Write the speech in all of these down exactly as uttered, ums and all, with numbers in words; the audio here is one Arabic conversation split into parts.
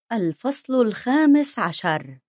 الفصل الخامس عشر.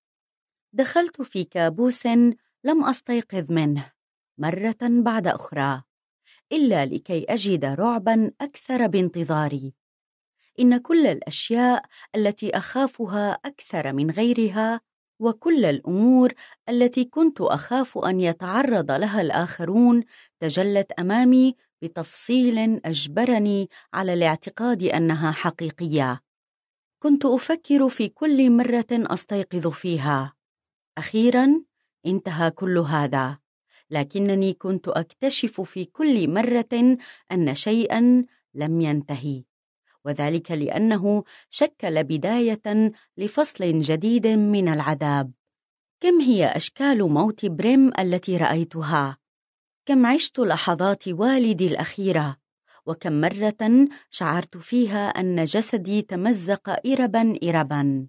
دخلت في كابوس لم أستيقظ منه مرة بعد أخرى إلا لكي أجد رعباً أكثر بانتظاري. إن كل الأشياء التي أخافها أكثر من غيرها، وكل الأمور التي كنت أخاف أن يتعرض لها الآخرون، تجلت أمامي بتفصيل أجبرني على الاعتقاد أنها حقيقية. كنت أفكر في كل مرة أستيقظ فيها: أخيراً انتهى كل هذا. لكنني كنت أكتشف في كل مرة أن شيئاً لم ينتهي، وذلك لأنه شكل بداية لفصل جديد من العذاب. كم هي أشكال موت بريم التي رأيتها؟ كم عشت لحظات والدي الأخيرة؟ وكم مرة شعرت فيها أن جسدي تمزق إرباً إرباً؟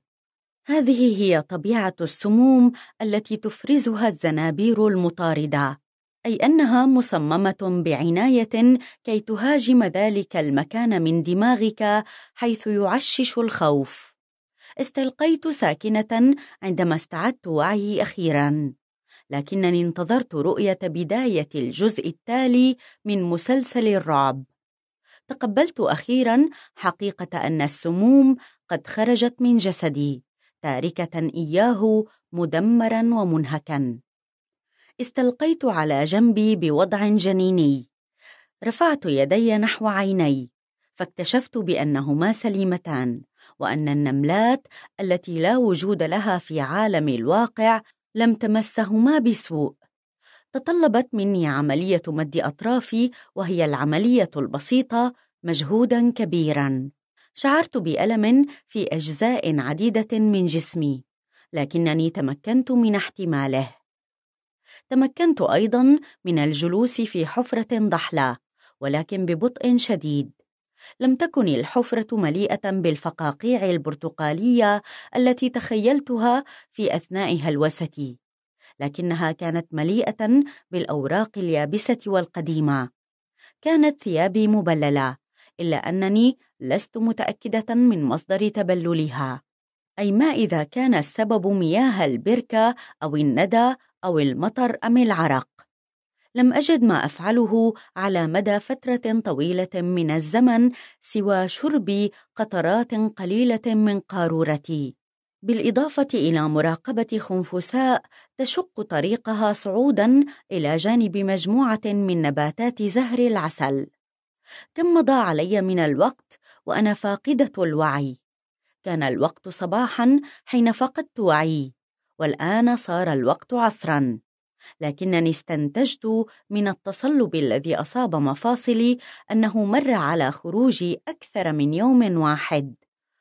هذه هي طبيعة السموم التي تفرزها الزنابير المطاردة، أي أنها مصممة بعناية كي تهاجم ذلك المكان من دماغك حيث يعشش الخوف. استلقيت ساكنة عندما استعدت وعيي أخيراً، لكنني انتظرت رؤية بداية الجزء التالي من مسلسل الرعب. تقبلت أخيراً حقيقة أن السموم قد خرجت من جسدي، تاركة إياه مدمراً ومنهكاً. استلقيت على جنبي بوضع جنيني. رفعت يدي نحو عيني، فاكتشفت بأنهما سليمتان، وأن النملات التي لا وجود لها في عالم الواقع لم تمسهما بسوء. تطلبت مني عملية مد أطرافي، وهي العملية البسيطة، مجهوداً كبيراً. شعرت بألم في أجزاء عديدة من جسمي، لكنني تمكنت من احتماله. تمكنت أيضاً من الجلوس في حفرة ضحلة، ولكن ببطء شديد. لم تكن الحفرة مليئة بالفقاقيع البرتقالية التي تخيلتها في أثناء هلوستي، لكنها كانت مليئة بالأوراق اليابسة والقديمة. كانت ثيابي مبللة، إلا أنني لست متأكدة من مصدر تبللها، أي ما إذا كان السبب مياه البركة أو الندى أو المطر أم العرق. لم أجد ما أفعله على مدى فترة طويلة من الزمن سوى شرب قطرات قليلة من قارورتي، بالإضافة إلى مراقبة خنفساء تشق طريقها صعوداً إلى جانب مجموعة من نباتات زهر العسل. كم مضى علي من الوقت وأنا فاقدة الوعي؟ كان الوقت صباحاً حين فقدت وعي، والآن صار الوقت عصراً. لكنني استنتجت من التصلب الذي أصاب مفاصلي أنه مر على خروجي أكثر من يوم واحد،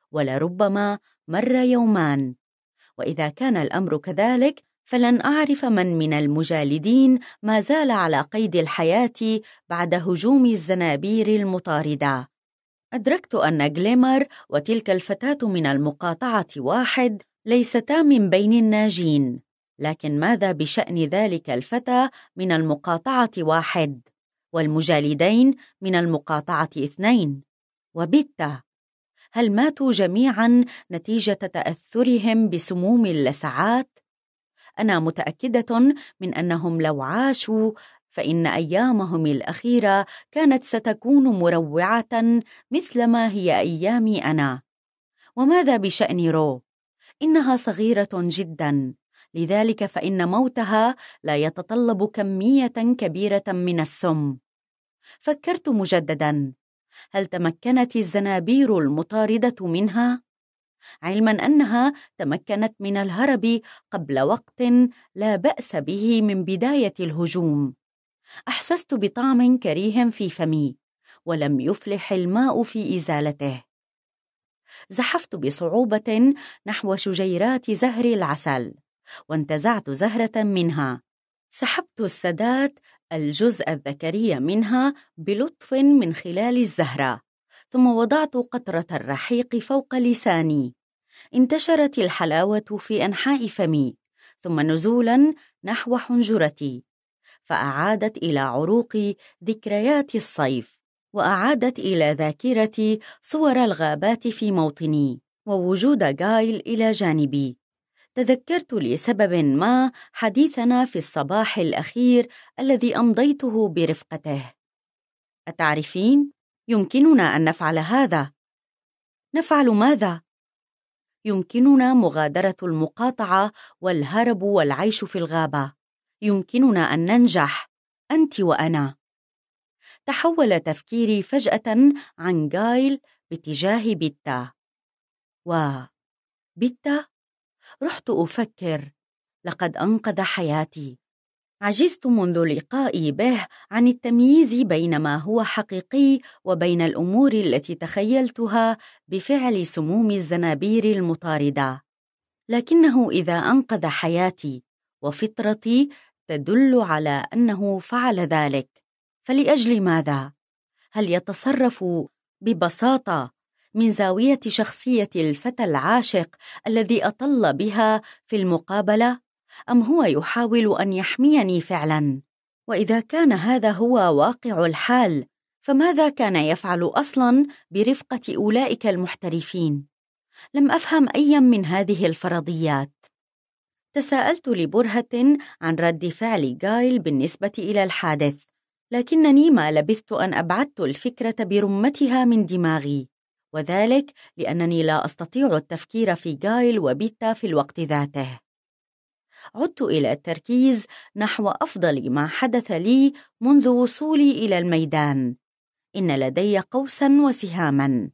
ولربما مر يومان. وإذا كان الأمر كذلك، فلن أعرف من من المجالدين ما زال على قيد الحياة بعد هجوم الزنابير المطاردة. أدركت أن غليمر وتلك الفتاة من المقاطعة واحد، ليستا من بين الناجين. لكن ماذا بشأن ذلك الفتى من المقاطعة واحد، والمجالدين من المقاطعة اثنين؟ وبيتا، هل ماتوا جميعاً نتيجة تأثرهم بسموم اللسعات؟ أنا متأكدة من أنهم لو عاشوا فإن أيامهم الأخيرة كانت ستكون مروعة مثلما هي أيامي أنا. وماذا بشأن رو؟ إنها صغيرة جداً، لذلك فإن موتها لا يتطلب كمية كبيرة من السم. فكرت مجدداً: هل تمكنت الزنابير المطاردة منها؟ علماً أنها تمكنت من الهرب قبل وقت لا بأس به من بداية الهجوم. أحسست بطعم كريه في فمي، ولم يفلح الماء في إزالته. زحفت بصعوبة نحو شجيرات زهر العسل، وانتزعت زهرة منها. سحبت السدات الجزء الذكري منها بلطف من خلال الزهرة، ثم وضعت قطرة الرحيق فوق لساني. انتشرت الحلاوة في أنحاء فمي، ثم نزولاً نحو حنجرتي، فأعادت إلى عروقي ذكريات الصيف، وأعادت إلى ذاكرتي صور الغابات في موطني، ووجود غايل إلى جانبي. تذكرت لسبب ما حديثنا في الصباح الأخير الذي أمضيته برفقته. أتعرفين؟ يمكننا أن نفعل هذا. نفعل ماذا؟ يمكننا مغادرة المقاطعة والهرب والعيش في الغابة. يمكننا أن ننجح، أنت وأنا. تحول تفكيري فجأة عن غايل باتجاه بيتا. وبيتا؟ رحت أفكر، لقد أنقذ حياتي. عجزت منذ لقائي به عن التمييز بين ما هو حقيقي وبين الأمور التي تخيلتها بفعل سموم الزنابير المطاردة. لكنه إذا أنقذ حياتي وفطرتي تدل على أنه فعل ذلك، فلأجل ماذا؟ هل يتصرف ببساطة من زاوية شخصية الفتى العاشق الذي أطل بها في المقابلة؟ أم هو يحاول أن يحميني فعلاً؟ وإذا كان هذا هو واقع الحال، فماذا كان يفعل أصلاً برفقة أولئك المحترفين؟ لم أفهم أي من هذه الفرضيات. تساءلت لبرهة عن رد فعل غايل بالنسبة إلى الحادث، لكنني ما لبثت أن أبعدت الفكرة برمتها من دماغي، وذلك لأنني لا أستطيع التفكير في غايل وبيتا في الوقت ذاته. عدت إلى التركيز نحو أفضل ما حدث لي منذ وصولي إلى الميدان. إن لدي قوساً وسهاماً،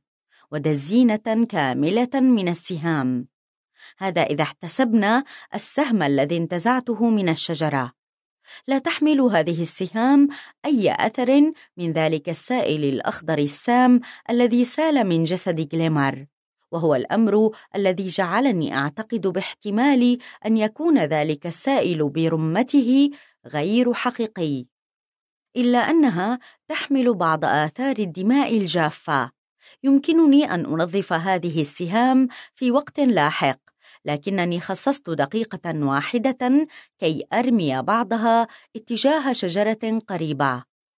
ودزينة كاملة من السهام. هذا إذا احتسبنا السهم الذي انتزعته من الشجرة. لا تحمل هذه السهام أي أثر من ذلك السائل الأخضر السام الذي سال من جسد غليمر، وهو الأمر الذي جعلني أعتقد باحتمال أن يكون ذلك السائل برمته غير حقيقي، إلا أنها تحمل بعض آثار الدماء الجافة. يمكنني أن أنظف هذه السهام في وقت لاحق، لكنني خصصت دقيقة واحدة كي أرمي بعضها اتجاه شجرة قريبة.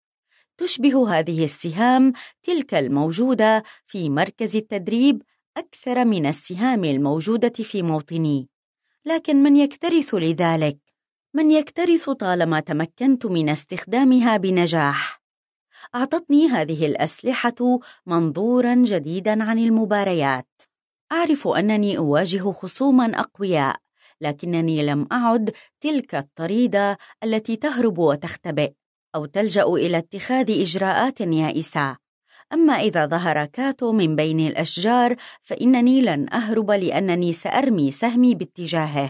تشبه هذه السهام تلك الموجودة في مركز التدريب أكثر من السهام الموجودة في موطني، لكن من يكترث لذلك؟ من يكترث طالما تمكنت من استخدامها بنجاح؟ أعطتني هذه الأسلحة منظوراً جديداً عن المباريات. أعرف أنني أواجه خصوماً أقوياء، لكنني لم أعد تلك الطريدة التي تهرب وتختبئ أو تلجأ إلى اتخاذ إجراءات يائسة. أما إذا ظهر كاتو من بين الأشجار فإنني لن أهرب، لأنني سأرمي سهمي باتجاهه.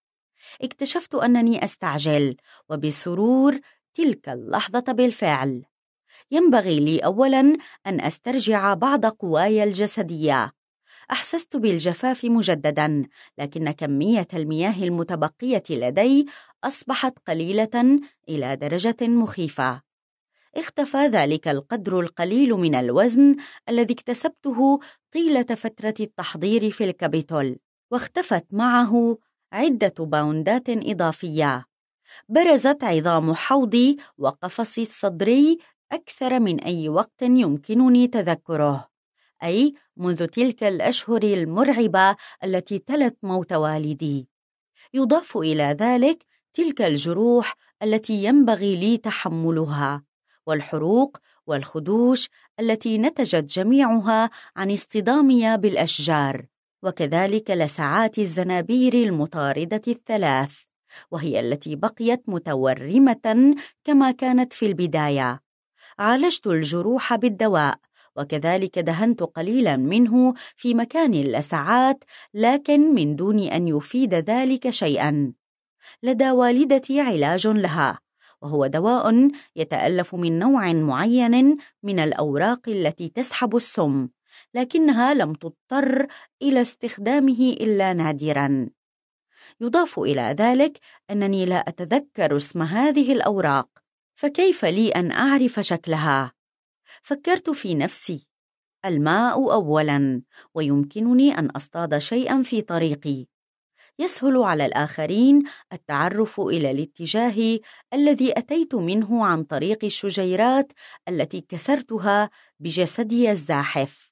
اكتشفت أنني أستعجل، وبسرور تلك اللحظة بالفعل. ينبغي لي أولاً أن أسترجع بعض قواي الجسدية. أحسست بالجفاف مجدداً، لكن كمية المياه المتبقية لدي أصبحت قليلة إلى درجة مخيفة. اختفى ذلك القدر القليل من الوزن الذي اكتسبته طيلة فترة التحضير في الكابيتول، واختفت معه عدة باوندات إضافية. برزت عظام حوضي وقفصي الصدري أكثر من أي وقت يمكنني تذكره، أي منذ تلك الأشهر المرعبة التي تلت موت والدي. يضاف إلى ذلك تلك الجروح التي ينبغي لي تحملها، والحروق والخدوش التي نتجت جميعها عن اصطدامي بالأشجار، وكذلك لسعات الزنابير المطاردة الثلاث، وهي التي بقيت متورمة كما كانت في البداية. عالجت الجروح بالدواء، وكذلك دهنت قليلا منه في مكان اللسعات، لكن من دون أن يفيد ذلك شيئا. لدى والدتي علاج لها، وهو دواء يتألف من نوع معين من الأوراق التي تسحب السم، لكنها لم تضطر إلى استخدامه إلا نادرا. يضاف إلى ذلك أنني لا أتذكر اسم هذه الأوراق، فكيف لي أن أعرف شكلها؟ فكرت في نفسي: الماء أولاً، ويمكنني أن أصطاد شيئاً في طريقي. يسهل على الآخرين التعرف إلى الاتجاه الذي أتيت منه عن طريق الشجيرات التي كسرتها بجسدي الزاحف.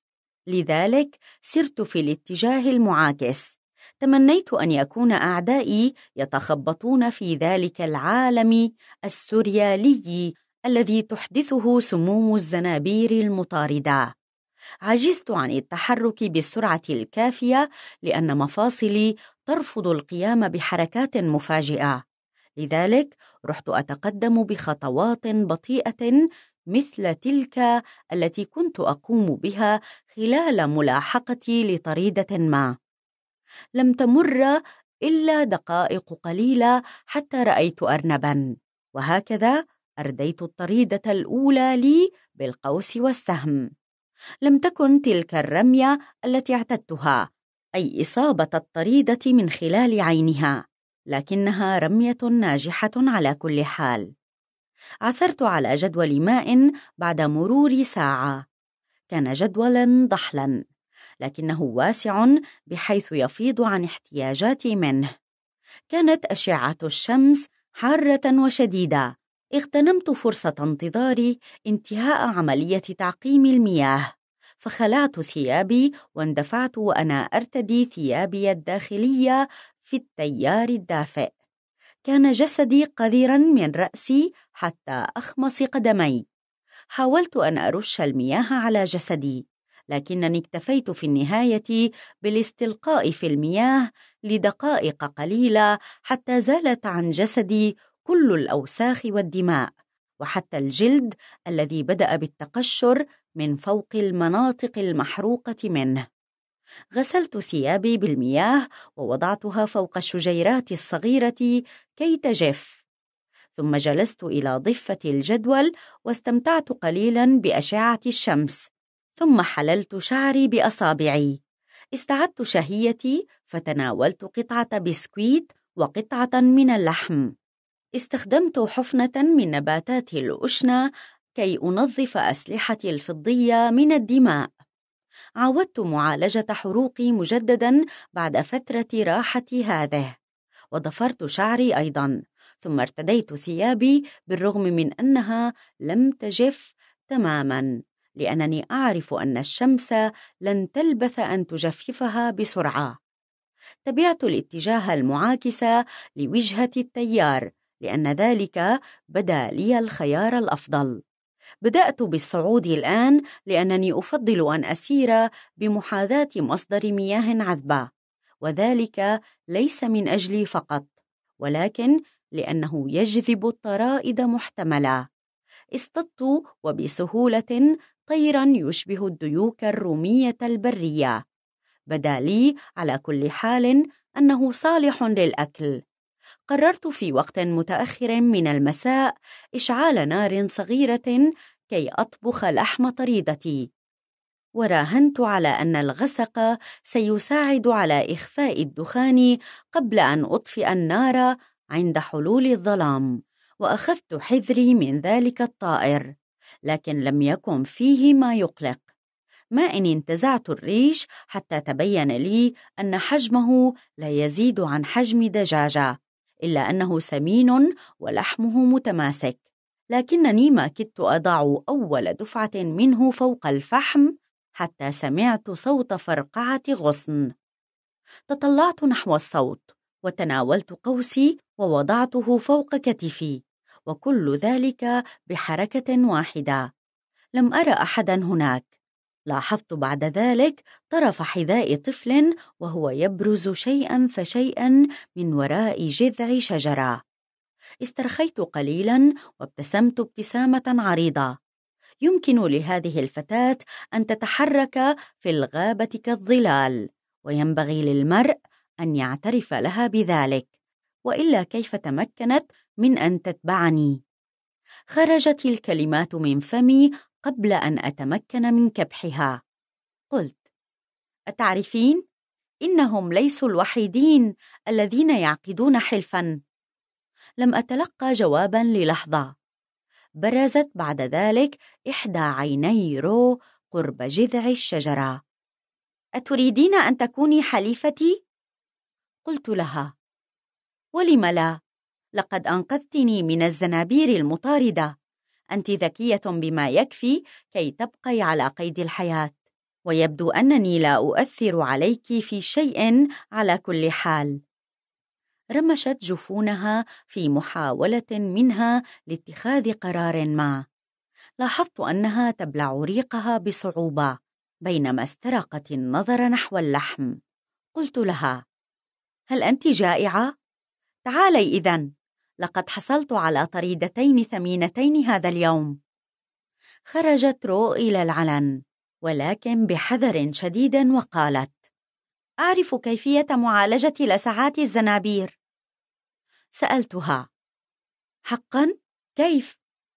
لذلك سرت في الاتجاه المعاكس. تمنيت أن يكون أعدائي يتخبطون في ذلك العالم السوريالي الذي تحدثه سموم الزنابير المطاردة. عجزت عن التحرك بالسرعة الكافية لأن مفاصلي ترفض القيام بحركات مفاجئة، لذلك رحت أتقدم بخطوات بطيئة مثل تلك التي كنت أقوم بها خلال ملاحقتي لطريدة ما. لم تمر إلا دقائق قليلة حتى رأيت أرنباً، وهكذا أرديت الطريدة الأولى لي بالقوس والسهم. لم تكن تلك الرمية التي اعتدتها، أي إصابة الطريدة من خلال عينها، لكنها رمية ناجحة على كل حال. عثرت على جدول ماء بعد مرور ساعة. كان جدولاً ضحلاً، لكنه واسع بحيث يفيض عن احتياجاتي منه. كانت أشعة الشمس حارة وشديدة. اغتنمت فرصة انتظار انتهاء عملية تعقيم المياه، فخلعت ثيابي واندفعت وأنا أرتدي ثيابي الداخلية في التيار الدافئ. كان جسدي قذراً من رأسي حتى أخمص قدمي. حاولت أن أرش المياه على جسدي، لكنني اكتفيت في النهاية بالاستلقاء في المياه لدقائق قليلة حتى زالت عن جسدي كل الأوساخ والدماء، وحتى الجلد الذي بدأ بالتقشر من فوق المناطق المحروقة منه. غسلت ثيابي بالمياه ووضعتها فوق الشجيرات الصغيرة كي تجف، ثم جلست إلى ضفة الجدول واستمتعت قليلاً بأشعة الشمس، ثم حللت شعري بأصابعي. استعدت شهيتي فتناولت قطعة بسكويت وقطعة من اللحم. استخدمت حفنة من نباتات الأشنة كي أنظف أسلحتي الفضية من الدماء. عاودت معالجة حروقي مجدداً بعد فترة راحتي هذه، وضفرت شعري أيضاً، ثم ارتديت ثيابي بالرغم من أنها لم تجف تماماً، لأنني أعرف أن الشمس لن تلبث أن تجففها بسرعة. تبعت الاتجاه المعاكس لوجهة التيار، لأن ذلك بدا لي الخيار الأفضل. بدأت بالصعود الآن لأنني أفضل أن أسير بمحاذاة مصدر مياه عذبة، وذلك ليس من أجلي فقط، ولكن لأنه يجذب الطرائد محتملة. اصطدت وبسهولة طيراً يشبه الديوك الرومية البرية. بدا لي على كل حال أنه صالح للأكل. قررت في وقت متأخر من المساء إشعال نار صغيرة كي أطبخ لحم طريدتي، وراهنت على أن الغسق سيساعد على إخفاء الدخان قبل أن أطفئ النار عند حلول الظلام. وأخذت حذري من ذلك الطائر، لكن لم يكن فيه ما يقلق. ما إن انتزعت الريش حتى تبين لي أن حجمه لا يزيد عن حجم دجاجة، إلا أنه سمين ولحمه متماسك. لكنني ما كدت أضع أول دفعة منه فوق الفحم حتى سمعت صوت فرقعة غصن. تطلعت نحو الصوت وتناولت قوسي ووضعته فوق كتفي، وكل ذلك بحركة واحدة. لم أرى أحدا هناك. لاحظت بعد ذلك طرف حذاء طفل وهو يبرز شيئا فشيئا من وراء جذع شجرة. استرخيت قليلا وابتسمت ابتسامة عريضة. يمكن لهذه الفتاة أن تتحرك في الغابة كالظلال، وينبغي للمرء أن يعترف لها بذلك، وإلا كيف تمكنت من أن تتبعني؟ خرجت الكلمات من فمي قبل أن أتمكن من كبحها. قلت: أتعرفين؟ إنهم ليسوا الوحيدين الذين يعقدون حلفاً. لم أتلقى جواباً للحظة. برزت بعد ذلك إحدى عيني رو قرب جذع الشجرة. أتريدين أن تكوني حليفتي؟ قلت لها: ولم لا؟ لقد أنقذتني من الزنابير المطاردة. أنت ذكية بما يكفي كي تبقي على قيد الحياة. ويبدو أنني لا أؤثر عليك في شيء على كل حال. رمشت جفونها في محاولة منها لاتخاذ قرار ما. لاحظت أنها تبلع ريقها بصعوبة بينما استرقت النظر نحو اللحم. قلت لها: هل أنت جائعة؟ تعالي إذن، لقد حصلت على طريدتين ثمينتين هذا اليوم. خرجت رو إلى العلن ولكن بحذر شديد وقالت: أعرف كيفية معالجة لسعات الزنابير. سألتها: حقاً؟ كيف؟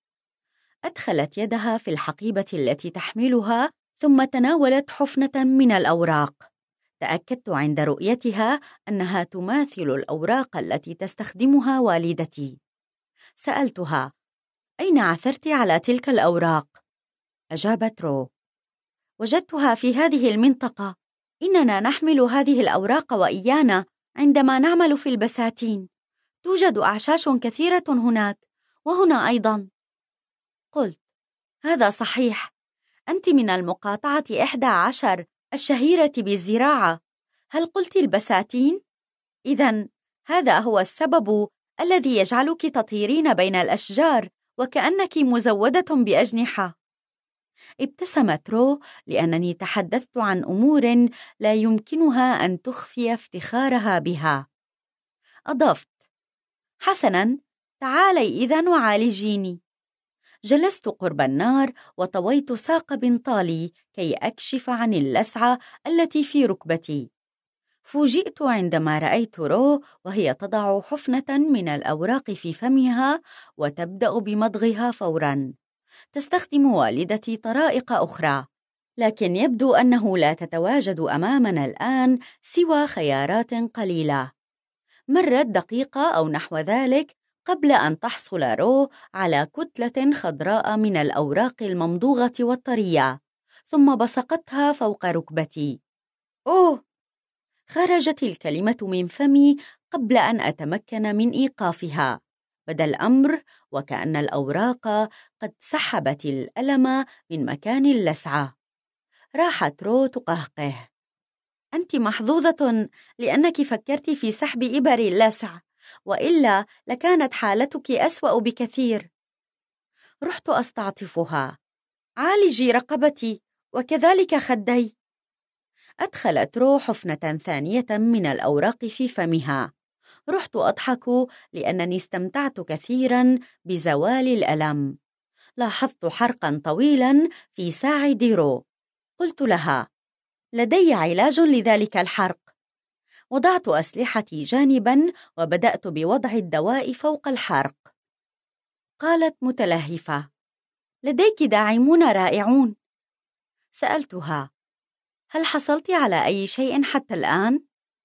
أدخلت يدها في الحقيبة التي تحملها ثم تناولت حفنة من الأوراق. تأكدت عند رؤيتها أنها تماثل الأوراق التي تستخدمها والدتي. سألتها: أين عثرت على تلك الأوراق؟ أجابت رو: وجدتها في هذه المنطقة. إننا نحمل هذه الأوراق وإيانا عندما نعمل في البساتين. توجد أعشاش كثيرة هناك وهنا أيضا. قلت: هذا صحيح، أنت من المقاطعة إحدى عشر الشهيرة بالزراعة. هل قلت البساتين؟ إذن هذا هو السبب الذي يجعلك تطيرين بين الأشجار وكأنك مزودة بأجنحة. ابتسمت رو لأنني تحدثت عن أمور لا يمكنها أن تخفي افتخارها بها. أضفت: حسناً، تعالي إذن وعالجيني. جلست قرب النار وطويت ساق بنطالي كي أكشف عن اللسعة التي في ركبتي. فوجئت عندما رأيت رو وهي تضع حفنة من الأوراق في فمها وتبدأ بمضغها فوراً. تستخدم والدتي طرائق أخرى، لكن يبدو أنه لا تتواجد أمامنا الآن سوى خيارات قليلة. مرت دقيقة أو نحو ذلك قبل أن تحصل رو على كتلة خضراء من الأوراق الممضوغة والطرية، ثم بصقتها فوق ركبتي. أوه! خرجت الكلمة من فمي قبل أن أتمكن من إيقافها. بدا الأمر وكأن الأوراق قد سحبت الألم من مكان اللسعة. راحت رو تقهقه: أنت محظوظة لأنك فكرت في سحب إبر اللسع، وإلا لكانت حالتك أسوأ بكثير. رحت أستعطفها: عالجي رقبتي وكذلك خدي. أدخلت رو حفنة ثانية من الأوراق في فمها. رحت أضحك لأنني استمتعت كثيراً بزوال الألم. لاحظت حرقاً طويلاً في ساعد رو. قلت لها: لدي علاج لذلك الحرق. وضعت أسلحتي جانباً وبدأت بوضع الدواء فوق الحرق. قالت متلهفة: لديك داعمون رائعون. سألتها: هل حصلت على أي شيء حتى الآن؟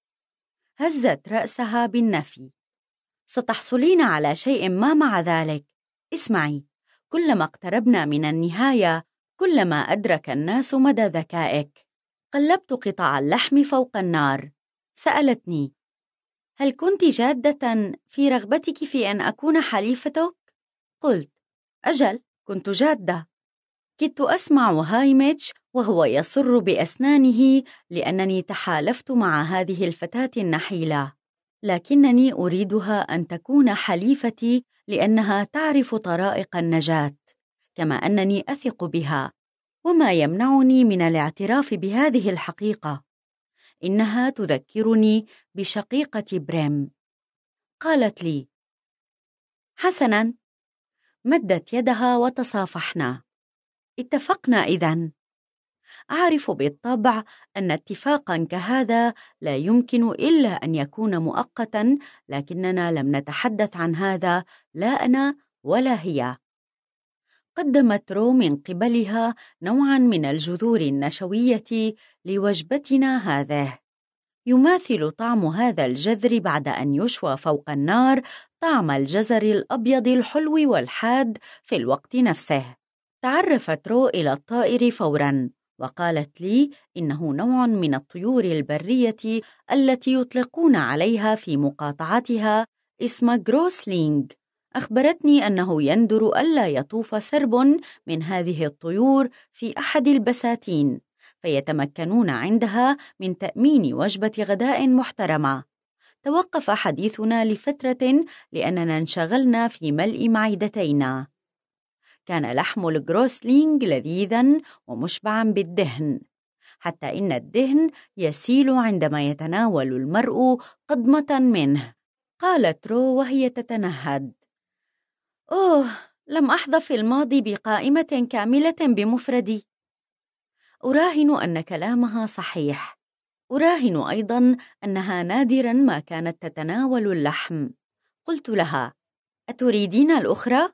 هزت رأسها بالنفي. ستحصلين على شيء ما مع ذلك. اسمعي، كلما اقتربنا من النهاية كلما أدرك الناس مدى ذكائك. قلبت قطع اللحم فوق النار. سألتني: هل كنت جادة في رغبتك في أن أكون حليفتك؟ قلت: أجل، كنت جادة. كدت أسمع هايميتش وهو يصر بأسنانه لأنني تحالفت مع هذه الفتاة النحيلة، لكنني أريدها أن تكون حليفتي لأنها تعرف طرائق النجاة، كما أنني أثق بها، وما يمنعني من الاعتراف بهذه الحقيقة؟ إنها تذكرني بشقيقة بريم. قالت لي: حسناً. مدت يدها وتصافحنا. اتفقنا إذن. أعرف بالطبع أن اتفاقاً كهذا لا يمكن إلا أن يكون مؤقتاً، لكننا لم نتحدث عن هذا، لا أنا ولا هي. قدمت رو من قبلها نوعاً من الجذور النشوية لوجبتنا هذه. يماثل طعم هذا الجذر بعد أن يشوى فوق النار طعم الجزر الأبيض الحلو والحاد في الوقت نفسه. تعرفت رو إلى الطائر فوراً وقالت لي إنه نوع من الطيور البرية التي يطلقون عليها في مقاطعتها اسم جروسلينغ. أخبرتني أنه يندر ألا يطوف سرب من هذه الطيور في أحد البساتين، فيتمكنون عندها من تأمين وجبة غداء محترمة. توقف حديثنا لفترة لأننا انشغلنا في ملء معدتينا. كان لحم الجروسلينغ لذيذاً ومشبعاً بالدهن، حتى إن الدهن يسيل عندما يتناول المرء قضمة منه. قالت رو وهي تتنهد: أوه، لم أحظى في الماضي بقائمة كاملة بمفردي. أراهن أن كلامها صحيح. أراهن أيضاً أنها نادراً ما كانت تتناول اللحم. قلت لها: أتريدين الأخرى؟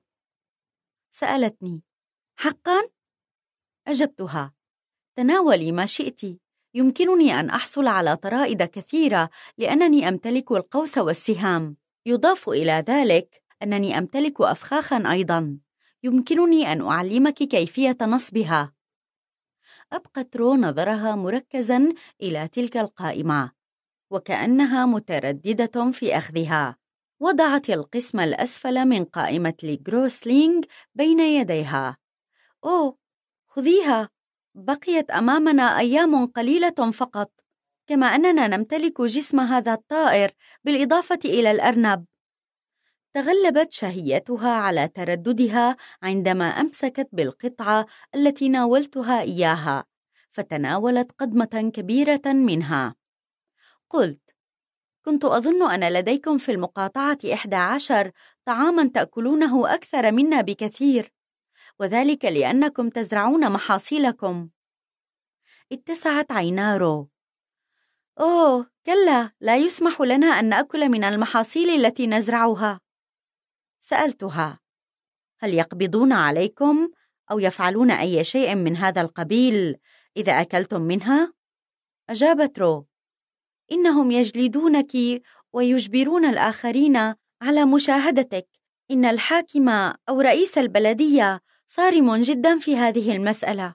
سألتني: حقاً؟ أجبتها: تناولي ما شئت، يمكنني أن أحصل على طرائد كثيرة لأنني أمتلك القوس والسهام. يضاف إلى ذلك أنني أمتلك أفخاخاً أيضاً، يمكنني أن أعلمك كيفية نصبها. أبقت رو نظرها مركزاً إلى تلك القائمة وكأنها مترددة في أخذها. وضعت القسم الأسفل من قائمة الجروسلينغ بين يديها. أوه، خذيها، بقيت أمامنا أيام قليلة فقط، كما أننا نمتلك جسم هذا الطائر بالإضافة إلى الأرنب. تغلبت شهيتها على ترددها عندما أمسكت بالقطعة التي ناولتها إياها، فتناولت قضمة كبيرة منها. قلت: كنت أظن أن لديكم في المقاطعة إحدى عشر طعاماً تأكلونه أكثر منا بكثير، وذلك لأنكم تزرعون محاصيلكم. اتسعت عينا رو. أوه، كلا، لا يسمح لنا أن نأكل من المحاصيل التي نزرعها. سألتها: هل يقبضون عليكم أو يفعلون أي شيء من هذا القبيل إذا أكلتم منها؟ أجابت رو: إنهم يجلدونك ويجبرون الآخرين على مشاهدتك. إن الحاكم أو رئيس البلدية صارم جدا في هذه المسألة.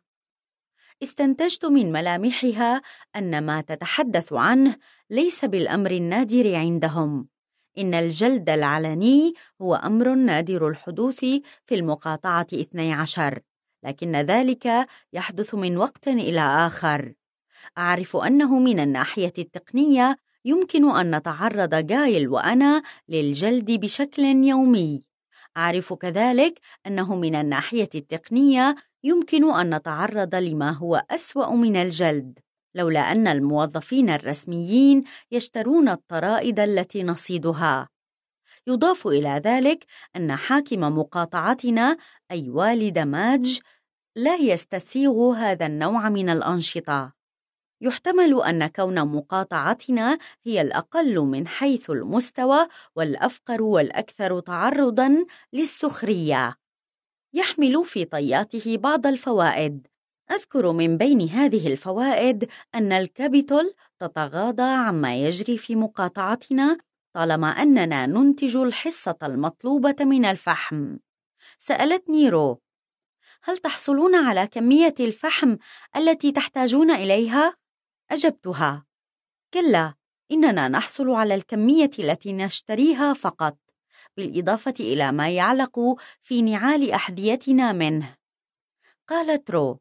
استنتجت من ملامحها أن ما تتحدث عنه ليس بالأمر النادر عندهم. إن الجلد العلني هو أمر نادر الحدوث في المقاطعة اثني عشر، لكن ذلك يحدث من وقت إلى آخر. أعرف أنه من الناحية التقنية يمكن أن نتعرض جايل وأنا للجلد بشكل يومي. أعرف كذلك أنه من الناحية التقنية يمكن أن نتعرض لما هو أسوأ من الجلد، لولا أن الموظفين الرسميين يشترون الطرائد التي نصيدها. يضاف إلى ذلك أن حاكم مقاطعتنا أي والد ماج لا يستسيغ هذا النوع من الأنشطة. يحتمل أن كون مقاطعتنا هي الأقل من حيث المستوى والأفقر والأكثر تعرضاً للسخرية يحمل في طياته بعض الفوائد. أذكر من بين هذه الفوائد أن الكابيتول تتغاضى عما يجري في مقاطعتنا طالما أننا ننتج الحصة المطلوبة من الفحم. سألتني رو: هل تحصلون على كمية الفحم التي تحتاجون إليها؟ أجبتها: كلا، إننا نحصل على الكمية التي نشتريها فقط، بالإضافة إلى ما يعلق في نعال أحذيتنا منه. قالت رو: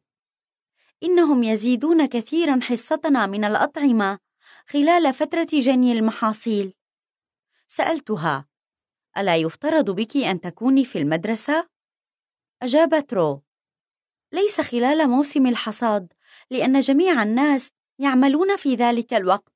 إنهم يزيدون كثيرا حصتنا من الأطعمة خلال فترة جني المحاصيل. سألتها: ألا يفترض بك أن تكوني في المدرسة؟ أجابت رو: ليس خلال موسم الحصاد، لأن جميع الناس يعملون في ذلك الوقت.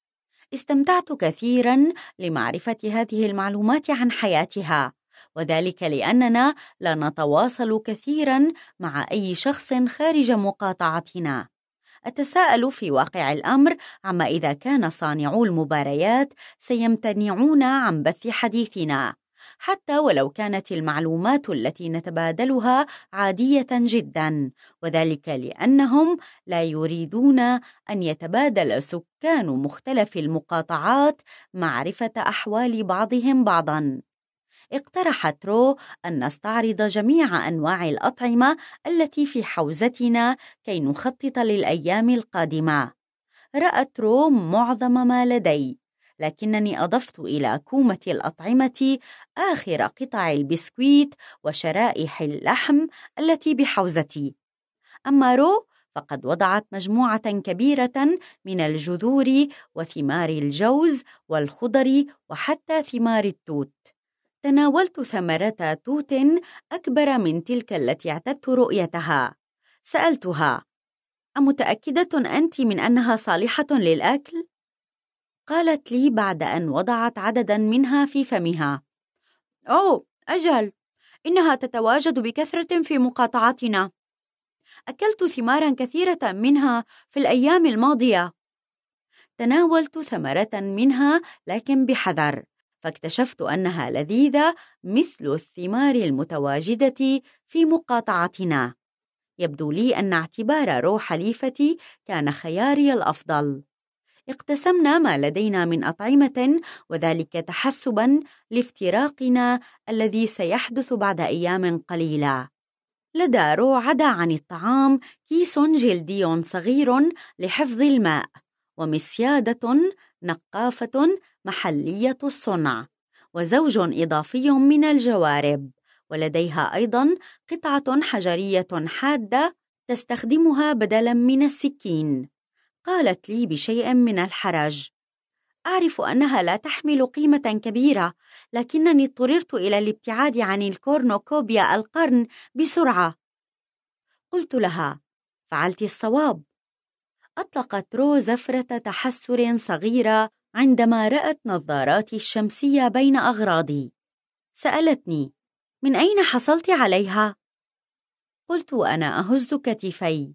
استمتعت كثيراً لمعرفة هذه المعلومات عن حياتها، وذلك لأننا لا نتواصل كثيراً مع أي شخص خارج مقاطعتنا. أتساءل في واقع الأمر عما إذا كان صانعو المباريات سيمتنعون عن بث حديثنا، حتى ولو كانت المعلومات التي نتبادلها عادية جداً، وذلك لأنهم لا يريدون أن يتبادل سكان مختلف المقاطعات معرفة أحوال بعضهم بعضاً. اقترحت رو أن نستعرض جميع أنواع الأطعمة التي في حوزتنا كي نخطط للأيام القادمة. رأت رو معظم ما لدي، لكنني أضفت إلى كومة الأطعمة آخر قطع البسكويت وشرائح اللحم التي بحوزتي. أما رو فقد وضعت مجموعة كبيرة من الجذور وثمار الجوز والخضر وحتى ثمار التوت. تناولت ثمرة توت أكبر من تلك التي اعتدت رؤيتها. سألتها: أمتأكدة أنت من أنها صالحة للأكل؟ قالت لي بعد أن وضعت عدداً منها في فمها: أوه أجل، إنها تتواجد بكثرة في مقاطعتنا. أكلت ثماراً كثيرة منها في الأيام الماضية. تناولت ثمرة منها لكن بحذر، فاكتشفت أنها لذيذة مثل الثمار المتواجدة في مقاطعتنا. يبدو لي أن اعتبار رو حليفتي كان خياري الأفضل. اقتسمنا ما لدينا من أطعمة، وذلك تحسباً لافتراقنا الذي سيحدث بعد أيام قليلة. لدى رو عدا عن الطعام كيس جلدي صغير لحفظ الماء، ومسيادة نقافة محلية الصنع، وزوج إضافي من الجوارب، ولديها أيضاً قطعة حجرية حادة تستخدمها بدلاً من السكين. قالت لي بشيء من الحرج: أعرف أنها لا تحمل قيمة كبيرة، لكنني اضطررت إلى الابتعاد عن الكورنوكوبيا القرن بسرعة. قلت لها: فعلت الصواب. أطلقت رو زفرة تحسر صغيرة عندما رأت نظاراتي الشمسية بين أغراضي. سألتني: من أين حصلت عليها؟ قلت وأنا أهز كتفي: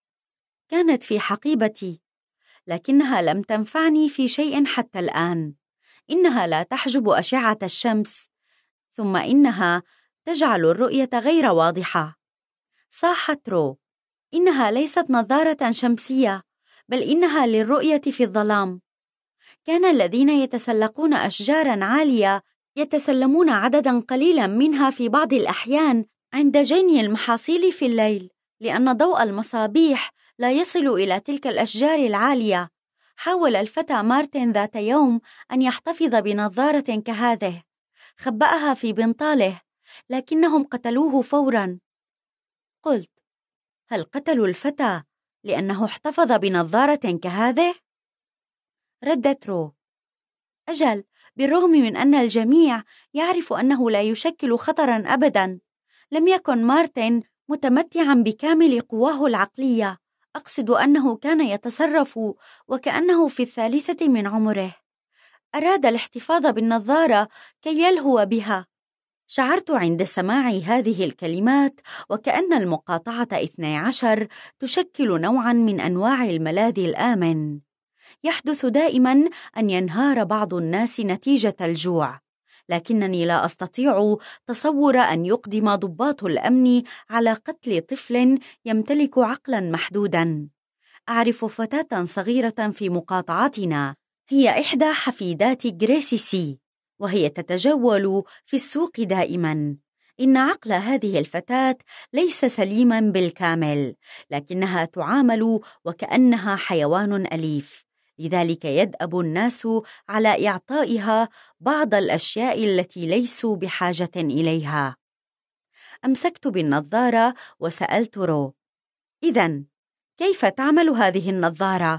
كانت في حقيبتي، لكنها لم تنفعني في شيء حتى الآن. إنها لا تحجب أشعة الشمس، ثم إنها تجعل الرؤية غير واضحة. صاحت رو: إنها ليست نظارة شمسية، بل إنها للرؤية في الظلام. كان الذين يتسلقون أشجاراً عالية يتسلمون عدداً قليلاً منها في بعض الأحيان عند جني المحاصيل في الليل، لأن ضوء المصابيح لا يصل إلى تلك الأشجار العالية. حاول الفتى مارتن ذات يوم أن يحتفظ بنظارة كهذه، خبأها في بنطاله، لكنهم قتلوه فوراً. قلت: هل قتلوا الفتى لأنه احتفظ بنظارة كهذه؟ ردت رو: أجل، بالرغم من أن الجميع يعرف أنه لا يشكل خطراً أبداً. لم يكن مارتن متمتعاً بكامل قواه العقلية، أقصد أنه كان يتصرف وكأنه في الثالثة من عمره. أراد الاحتفاظ بالنظارة كي يلهو بها. شعرت عند سماع هذه الكلمات وكأن المقاطعة اثني عشر تشكل نوعاً من أنواع الملاذ الآمن. يحدث دائماً أن ينهار بعض الناس نتيجة الجوع، لكنني لا أستطيع تصور أن يقدم ضباط الأمن على قتل طفل يمتلك عقلاً محدوداً. أعرف فتاة صغيرة في مقاطعتنا، هي إحدى حفيدات غريسي سي، وهي تتجول في السوق دائماً. إن عقل هذه الفتاة ليس سليماً بالكامل، لكنها تعامل وكأنها حيوان أليف، لذلك يدأب الناس على إعطائها بعض الأشياء التي ليسوا بحاجة إليها. أمسكت بالنظارة وسألت رو: إذن كيف تعمل هذه النظارة؟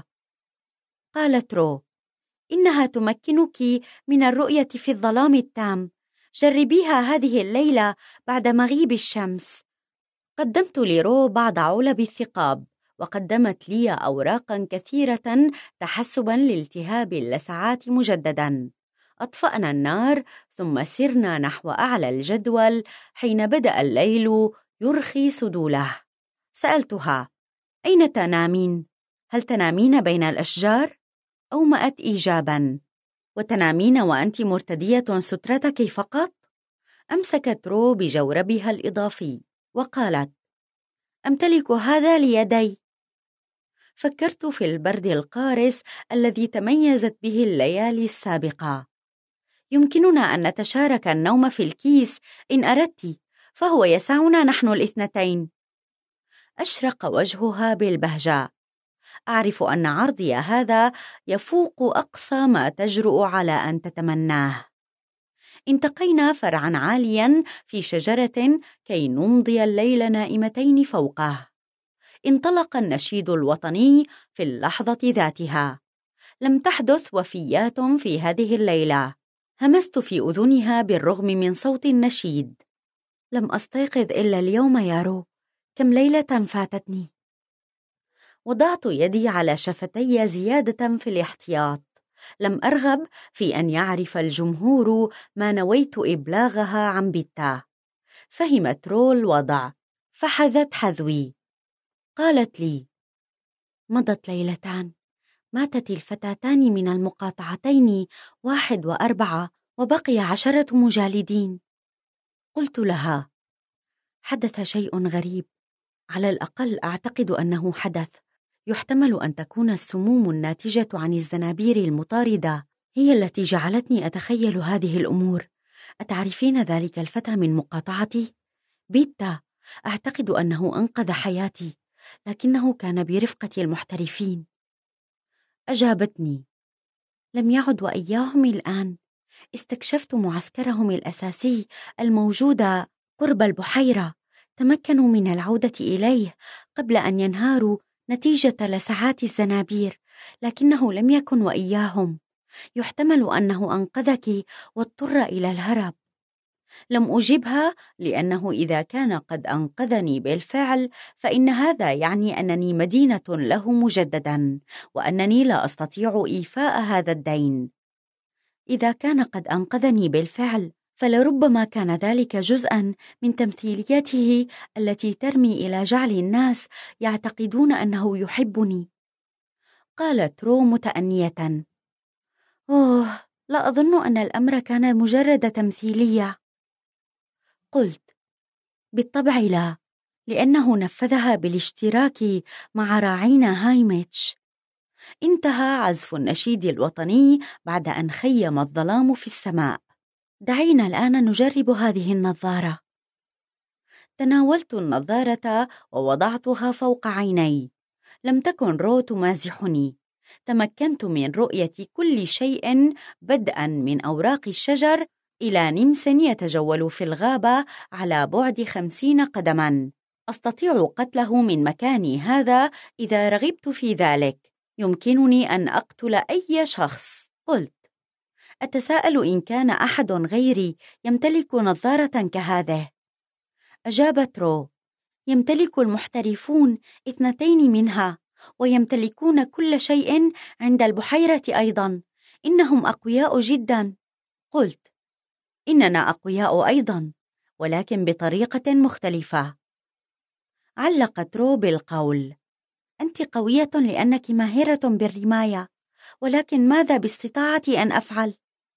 قالت رو: إنها تمكنك من الرؤية في الظلام التام. جربيها هذه الليلة بعد مغيب الشمس. قدمت لرو بعض علب الثقاب، وقدمت لي أوراقاً كثيرة تحسباً لالتهاب اللسعات مجدداً. أطفأنا النار ثم سرنا نحو أعلى الجدول حين بدأ الليل يرخي سدوله. سألتها: أين تنامين؟ هل تنامين بين الأشجار؟ أومأت إيجاباً: وتنامين وأنت مرتدية سترتك فقط؟ أمسكت رو بجوربها الإضافي وقالت: أمتلك هذا ليدي. فكرت في البرد القارس الذي تميزت به الليالي السابقة. يمكننا أن نتشارك النوم في الكيس إن أردت، فهو يسعنا نحن الاثنتين. أشرق وجهها بالبهجة. أعرف أن عرضي هذا يفوق أقصى ما تجرؤ على أن تتمناه. انتقينا فرعاً عالياً في شجرة كي نمضي الليل نائمتين فوقه. انطلق النشيد الوطني في اللحظة ذاتها. لم تحدث وفيات في هذه الليلة. همست في أذنها بالرغم من صوت النشيد. لم أستيقظ إلا اليوم يا رو، كم ليلة فاتتني. وضعت يدي على شفتي زيادة في الاحتياط. لم أرغب في أن يعرف الجمهور ما نويت إبلاغها عن بيتا. فهمت رو الوضع فحذت حذوي. قالت لي: مضت ليلتان، ماتت الفتاتان من المقاطعتين واحد وأربعة، وبقي عشرة مجالدين. قلت لها: حدث شيء غريب، على الأقل أعتقد أنه حدث. يحتمل أن تكون السموم الناتجة عن الزنابير المطاردة هي التي جعلتني أتخيل هذه الأمور. أتعرفين ذلك الفتى من مقاطعتي؟ بيتا، أعتقد أنه أنقذ حياتي، لكنه كان برفقة المحترفين. أجابتني: لم يعد وإياهم الآن. استكشفت معسكرهم الأساسي الموجود قرب البحيرة. تمكنوا من العودة إليه قبل أن ينهاروا نتيجة لسعات الزنابير، لكنه لم يكن وإياهم. يحتمل أنه أنقذك واضطر إلى الهرب. لم أجبها، لأنه إذا كان قد أنقذني بالفعل فإن هذا يعني أنني مدينة له مجددا، وأنني لا أستطيع إيفاء هذا الدين. إذا كان قد أنقذني بالفعل فلربما كان ذلك جزءا من تمثيليته التي ترمي إلى جعل الناس يعتقدون أنه يحبني. قالت رو متأنية: أوه، لا أظن أن الأمر كان مجرد تمثيلية. قلت: بالطبع لا، لأنه نفذها بالاشتراك مع راعينا هايميتش. انتهى عزف النشيد الوطني بعد أن خيم الظلام في السماء. دعينا الآن نجرب هذه النظارة. تناولت النظارة ووضعتها فوق عيني. لم تكن رو تمازحني. تمكنت من رؤية كل شيء، بدءا من أوراق الشجر إلى نمس يتجول في الغابة على بعد خمسين قدما. أستطيع قتله من مكاني هذا إذا رغبت في ذلك. يمكنني أن أقتل أي شخص. قلت: أتساءل إن كان أحد غيري يمتلك نظارة كهذه. أجابت رو: يمتلك المحترفون اثنتين منها، ويمتلكون كل شيء عند البحيرة أيضا. إنهم أقوياء جدا. قلت: إننا أقوياء أيضا، ولكن بطريقة مختلفة. علقت رو بالقول: أنت قوية لأنك ماهرة بالرماية، ولكن ماذا باستطاعتي أن أفعل؟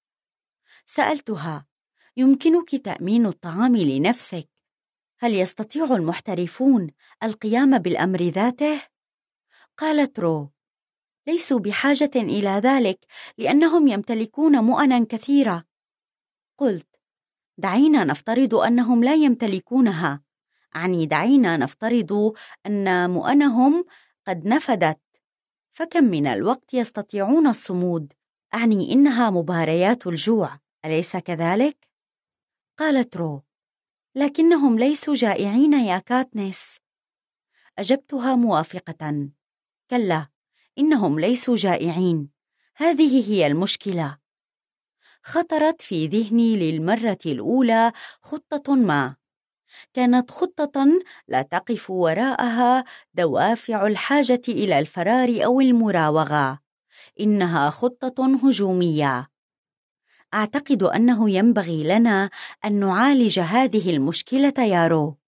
سألتها: يمكنك تأمين الطعام لنفسك، هل يستطيع المحترفون القيام بالأمر ذاته؟ قالت رو: ليسوا بحاجة إلى ذلك، لأنهم يمتلكون مؤنا كثيرة. قلت: دعينا نفترض أنهم لا يمتلكونها. أعني دعينا نفترض أن مؤنهم قد نفدت، فكم من الوقت يستطيعون الصمود؟ أعني إنها مباريات الجوع، أليس كذلك؟ قالت رو: لكنهم ليسوا جائعين يا كاتنس. أجبتها موافقة: كلا، إنهم ليسوا جائعين، هذه هي المشكلة. خطرت في ذهني للمرة الأولى خطة ما. كانت خطة لا تقف وراءها دوافع الحاجة إلى الفرار أو المراوغة. إنها خطة هجومية. أعتقد أنه ينبغي لنا أن نعالج هذه المشكلة يا رو.